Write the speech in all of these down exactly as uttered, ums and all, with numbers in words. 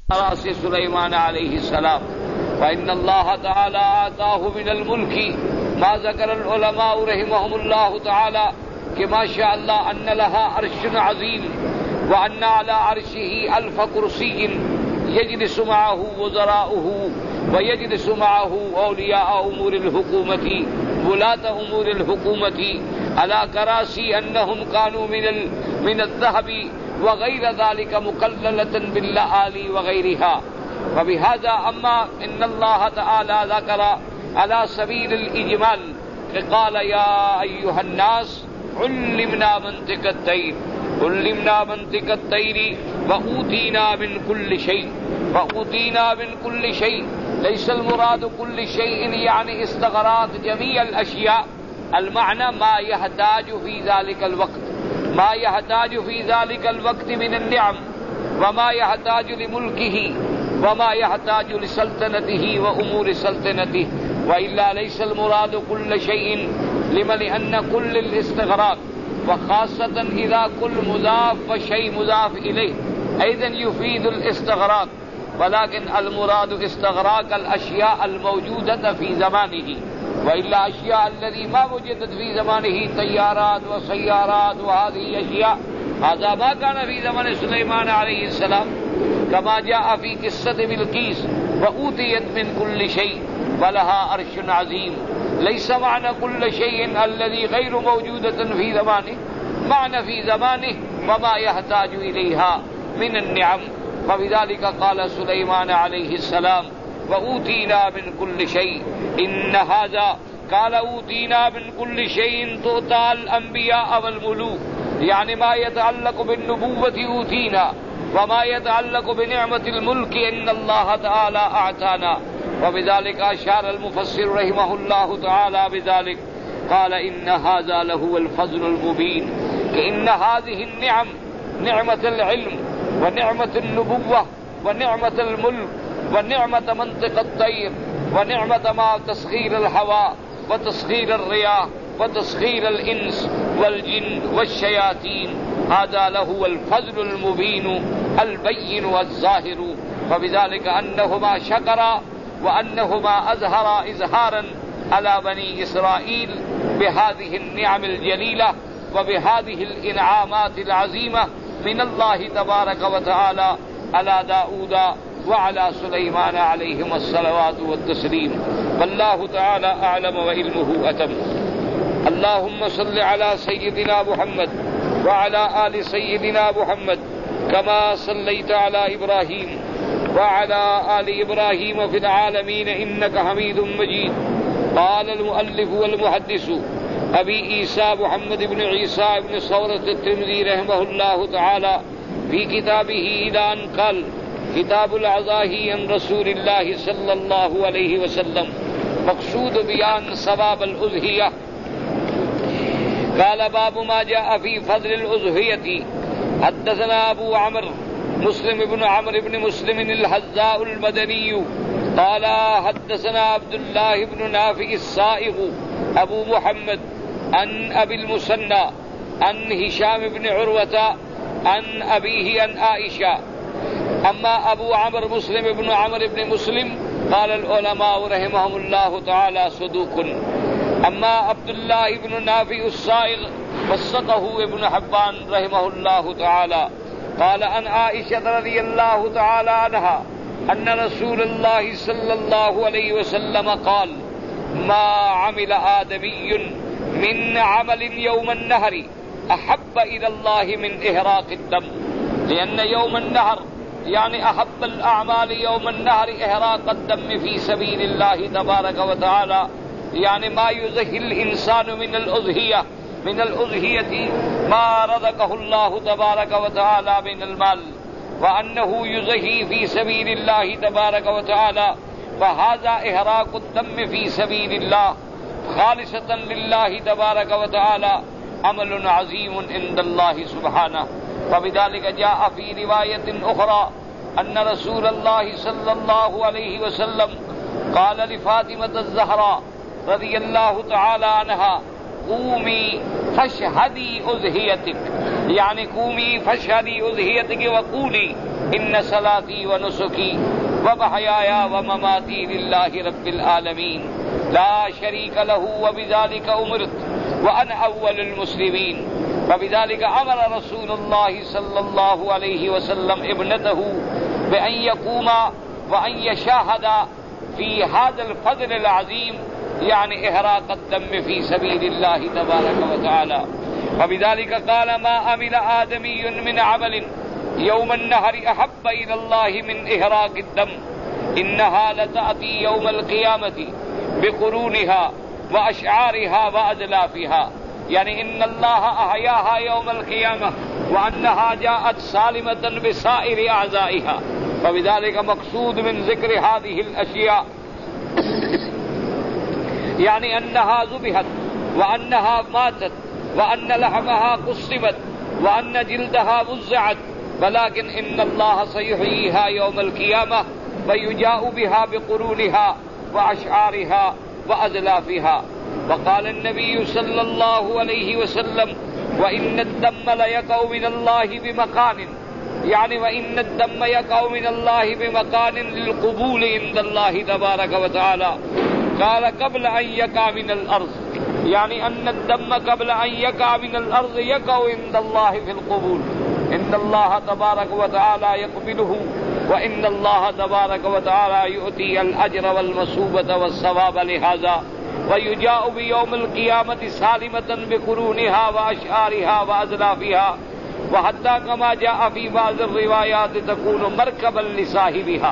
رأس سليمان عليه السلام، فإن الله تعالى آتاه من الملك ما ذكر العلماء رحمهم الله تعالى کہ ما شاء الله أن لها عرش عظيم وأن على عرشه ألف كرسي يجلس معه وزراؤه ويجلس معه أولياء أمور الحكومة ولاة أمور الحكومة على كراسي أنهم كانوا من ال... من الذهب وغير ذلك مقللة باللآلي وغيرها. وبهذا أما إن الله تعالى ذكر على سبيل الإجمال قال يا أيها الناس علمنا منطق الطير علمنا منطق الطير وأوتينا من كل شيء وأوتينا من كل شيء. ليس المراد كل شيء يعني استغراق جميع الأشياء، المعنى ما يحتاج في ذلك الوقت ما يحتاج في ذلك الوقت من النعم وما يحتاج لملكه وما يحتاج لسلطنته وأمور سلطنته، وإلا ليس المراد كل شيء لما لأن كل الاستغراق وخاصة إذا كل مضاف وشيء مضاف إليه أيضا يفيد الاستغراق، ولكن المراد استغراق الأشياء الموجودة في زمانه، وإلا أشياء الذي ما وجدت في زمانه طيارات وسيارات وهذه أشياء هذا ما كان في زمن سليمان عليه السلام، كما جاء في قصة بلقيس وأوتيت من كل شيء ولها عرش عظيم. ليس معنى كل شيء الذي غير موجودة في زمانه، معنى في زمانه وما يحتاج إليها من النعم. فبذلك قال سليمان عليه السلام وأوتينا من كل شيء. إن هذا قال أوتينا من كل شيء تؤتى الأنبياء والملوك، يعني ما يتعلق بالنبوة أوتينا وما يتعلق بنعمة الملك إن الله تعالى أعطانا. وبذلك أشار المفسر رحمه الله تعالى بذلك قال إن هذا لهو الفضل المبين، إن هذه النعم نعمة العلم ونعمة النبوة ونعمة الملك ونعمة منطق الطير ونعمة ما تسخير الهواء وتسخير الرياح وتسخير الإنس والجن والشياطين، هذا لهو الفضل المبين البين والظاهر. وبذلك أنهما شكرا وأنهما أظهرا إظهارا على بني إسرائيل بهذه النعم الجليلة وبهذه الإنعامات العظيمة من الله تبارك وتعالى على داود وعلى سليمان عليهم الصلوات والتسليم. والله تعالى أعلم وعلمه أتم. اللهم صل على سيدنا محمد وعلى آل سيدنا محمد كما صليت على إبراهيم وعلى آل إبراهيم في العالمين إنك حميد مجيد. قال المؤلف والمحدث أبي عيسى محمد بن عيسى بن ثورة الترمذي رحمه الله تعالى في كتابه إلى أن قال كتاب العزاء عن رسول الله صلى الله عليه وسلم مقصود بيان ثواب الأضحية. قال باب ما جاء في فضل الأضحية. حدثنا أبو عمرو مسلم بن عمرو بن مسلم الحذاء المدني قال حدثنا عبد الله بن نافع الصائغ أبو محمد عن أبي المثنى عن هشام بن عروة عن أبيه عن عائشة. أما أبو عمرو مسلم بن عمرو بن مسلم قال العلماء رحمهم الله تعالى صدوق. أما عبد الله بن نافع الصائغ وثقه ابن حبان رحمه الله تعالى قال عن عائشة رضي الله تعالى عنها أن رسول الله صلى الله عليه وسلم قال ما عمل آدمي من عمل يوم النهر أحب إلى الله من إهراق الدم، لأن يوم النهر يعني أحب الأعمال يوم النهر إهراق الدم في سبيل الله تبارك وتعالى، يعني ما يزهي الإنسان من الأضحية من الأضحية ما رزقه الله تبارك وتعالى من المال، وأنه يزهي في سبيل الله تبارك وتعالى، فهذا إهراق الدم في سبيل الله خالصة لله تبارك وتعالى عمل عظيم عند الله سبحانه. وبذلك جاء في رواية أخرى أن رسول الله صلى الله عليه وسلم قال لفاطمة الزهراء رضي الله تعالى عنها قومي فاشهدي أضحيتك، يعني قومي فاشهدي أضحيتك وقولي إن صلاتي ونسكي ومحياي ومماتي لله رب العالمين لا شريك له وبذلك أمرت وأنا أول المسلمين. وبذلك أمر رسول الله صلى الله عليه وسلم ابنته بأن يقوم وأن يشاهد في هذا الفضل العظيم يعني إحراق الدم في سبيل الله تبارك وتعالى. وبذلك قال ما عمل آدمي من عمل يوم النهر أحب إلى الله من إحراق الدم إنها لتأتي يوم القيامة بقرونها وأشعارها وأزلافها، يعني إن الله أحياها يوم القيامة وأنها جاءت سالمة بسائر أعضائها. فبذلك مقصود من ذكر هذه الأشياء يعني أنها ذبحت وأنها ماتت وأن لحمها قسمت وأن جلدها وزعت، ولكن إن الله سيحييها يوم القيامة ويجاء بها بقرونها وأشعارها وأزلافها. وقال النبي صلى الله عليه وسلم وإن الدم ليقع من الله بمكان، يعني وإن الدم يقع من الله بمكان للقبول عند الله تبارك وتعالى. قال قبل أن يقع من الأرض، يعني أن الدم قبل أن يقع من الأرض يقع عند الله في القبول. إن الله تبارك وتعالى يقبله وإن الله تبارك وتعالى يؤتي الأجر والمثوبة والثواب لهذا، ويجاء بيوم القيامة سالمة بقرونها وأشعارها وأزلافها، وحتى كما جاء في بعض الروايات تكون مركبا لصاحبها.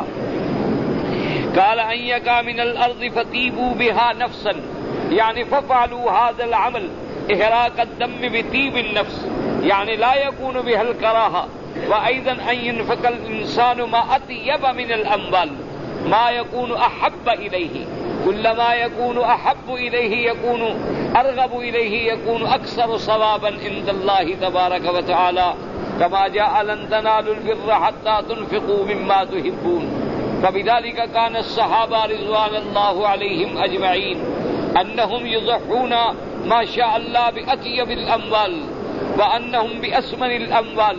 قال أن يقع من الأرض فتيبوا بها نفسا، يعني ففعلوا هذا العمل إحراق الدم بطيب النفس، يعني لا يكون بها الكراهة. وأيضا أن ينفق الإنسان ما أطيب من الأموال ما يكون أحب إليه، كلما يكون أحب إليه يكون أرغب إليه يكون أكثر صوابا عند الله تبارك وتعالى، كما جاء لن تنالوا البر حتى تنفقوا مما تحبون. فبذلك كان الصحابة رضوان الله عليهم أجمعين أنهم يضحون ما شاء الله بأطيب الأموال وأنهم بأثمن الأموال.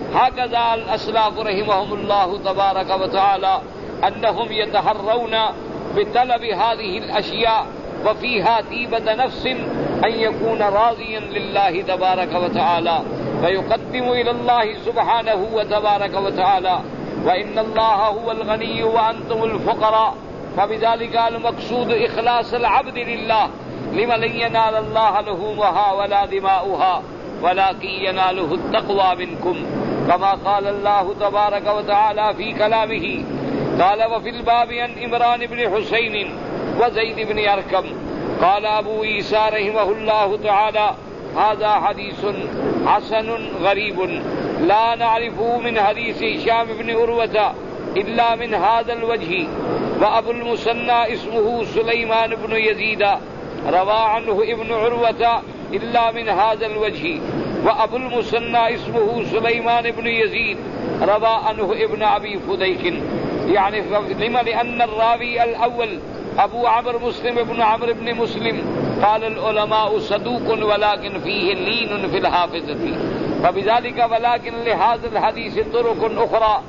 هكذا الأسلاف رحمهم الله تبارك وتعالى أنهم يتحرون بطلب هذه الأشياء وفيها طيبة نفس أن يكون راضيا لله تبارك وتعالى ويقدم إلى الله سبحانه وتبارك وتعالى، وإن الله هو الغني وأنتم الفقراء. فبذلك المقصود إخلاص العبد لله، لما لن ينال الله لحومها ولا دماؤها ولكن يناله التقوى منكم، كما قال الله تبارك وتعالى في كلامه. قال وفي الباب عن عمران بن حسين وزيد بن أركم قال أبو عيسى رحمه الله تعالى هذا حديث حسن غريب لا نعرفه من حديث هشام بن عروة إلا من هذا الوجه. وأبو المثنى اسمه سليمان بن يزيد روى عنه ابن عروة إلا من هذا الوجه. وأبو المثنى اسمه سليمان بن يزيد روى عنه ابن أبي فديك، يعني لما لأن الراوي الأول أبو عمرو مسلم بن عمرو بن مسلم قال العلماء صدوق ولكن فيه لين في الحافظة، فبذلك ولكن لهذا الحديث طرق أخرى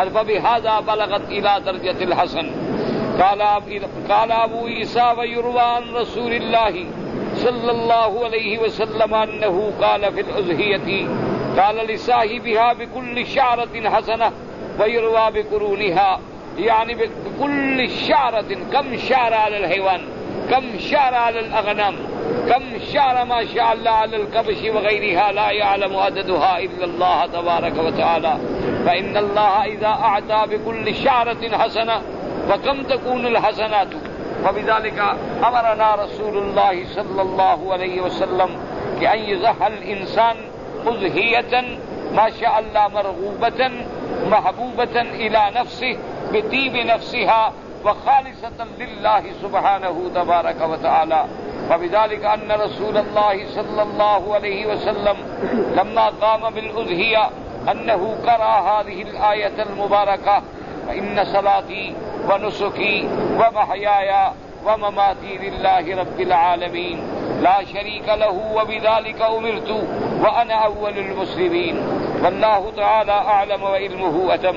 فبهذا بلغت إلى درجة الحسن. قال قال أبو عيسى ويروى عن رسول الله صلى الله عليه وسلم أنه قال في الأضحية قال لصاحبها بكل شعرة حسنة ويروى بقرونها، يعني بكل شعرة. كم شعر على الحيوان، كم شعر على الأغنام، كم شعر ما شاء الله على الكبش وغيرها لا يعلم عددها إلا الله تبارك وتعالى. فإن الله إذا أعطى بكل شعرة حسنة وكم تكون الحسنات. فبذلك أمرنا رسول الله صلى الله عليه وسلم بأن يضحي الإنسان أضحية ما شاء الله مرغوبة محبوبة إلى نفسه بطيب نفسها وخالصة لله سبحانه تبارك وتعالى. فبذلك أن رسول الله صلى الله عليه وسلم لما قام بالأضحية أنه قرأ هذه الآية المباركة فإن صلاتي ونسكي ومحياي ومماتي لله رب العالمين لا شريك له وبذلك أمرت وأنا أول المسلمين. والله تعالى أعلم وعلمه أتم.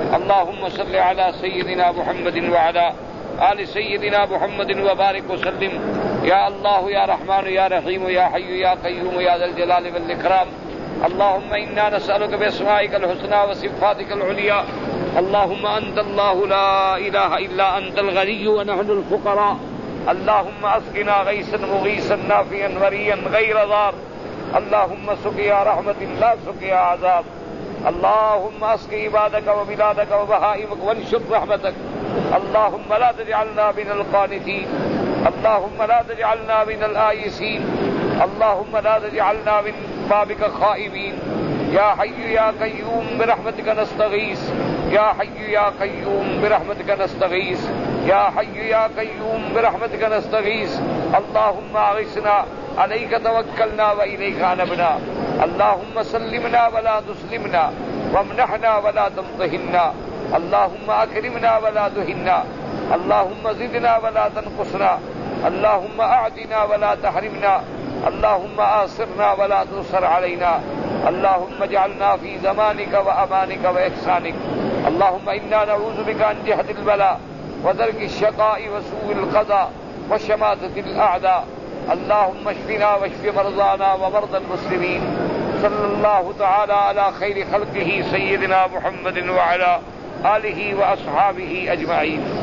اللهم صل على سيدنا محمد وعلى آل سيدنا محمد وبارك وسلم. يا الله يا رحمن يا رحيم يا حي يا قيوم يا ذا الجلال والإكرام. اللهم إنا نسألك بأسمائك الحسنى وصفاتك العليا. اللهم أنت الله لا إله إلا أنت الغني ونحن الفقراء. اللهم اسقنا غيثا مغيثا نافعا وريا غير ضار. اللهم سقيا رحمة لا سقيا عذاب. اللهم اسق عبادك وبلادك وبهائمك وانشر رحمتك. اللهم لا تجعلنا من القانتين. اللهم لا تجعلنا من الآيسين. اللهم لا تجعلنا من بابك خائبين. يا حي يا قيوم برحمتك نستغيث. يا حي يا قيوم برحمتك نستغيث. يا حي يا قيوم برحمتك نستغيث. اللهم اغثنا عليك توكلنا وإليك أنبنا. اللهم سلمنا ولا تسلمنا وامنحنا ولا تمتهنا. اللهم أكرمنا ولا تهنا. اللهم زدنا ولا تنقصنا. اللهم أعطنا ولا تحرمنا. اللهم آثرنا ولا تؤثر علينا. اللهم اجعلنا في زمانك وأمانك وإحسانك. اللهم إنا نعوذ بك عن جهد البلاء ودرك الشقاء وسوء القضاء وشماتة الأعداء. اللهم اشفنا واشف مرضانا ومرضى المسلمين. صلى الله تعالى على خير خلقه سيدنا محمد وعلى آله وأصحابه أجمعين.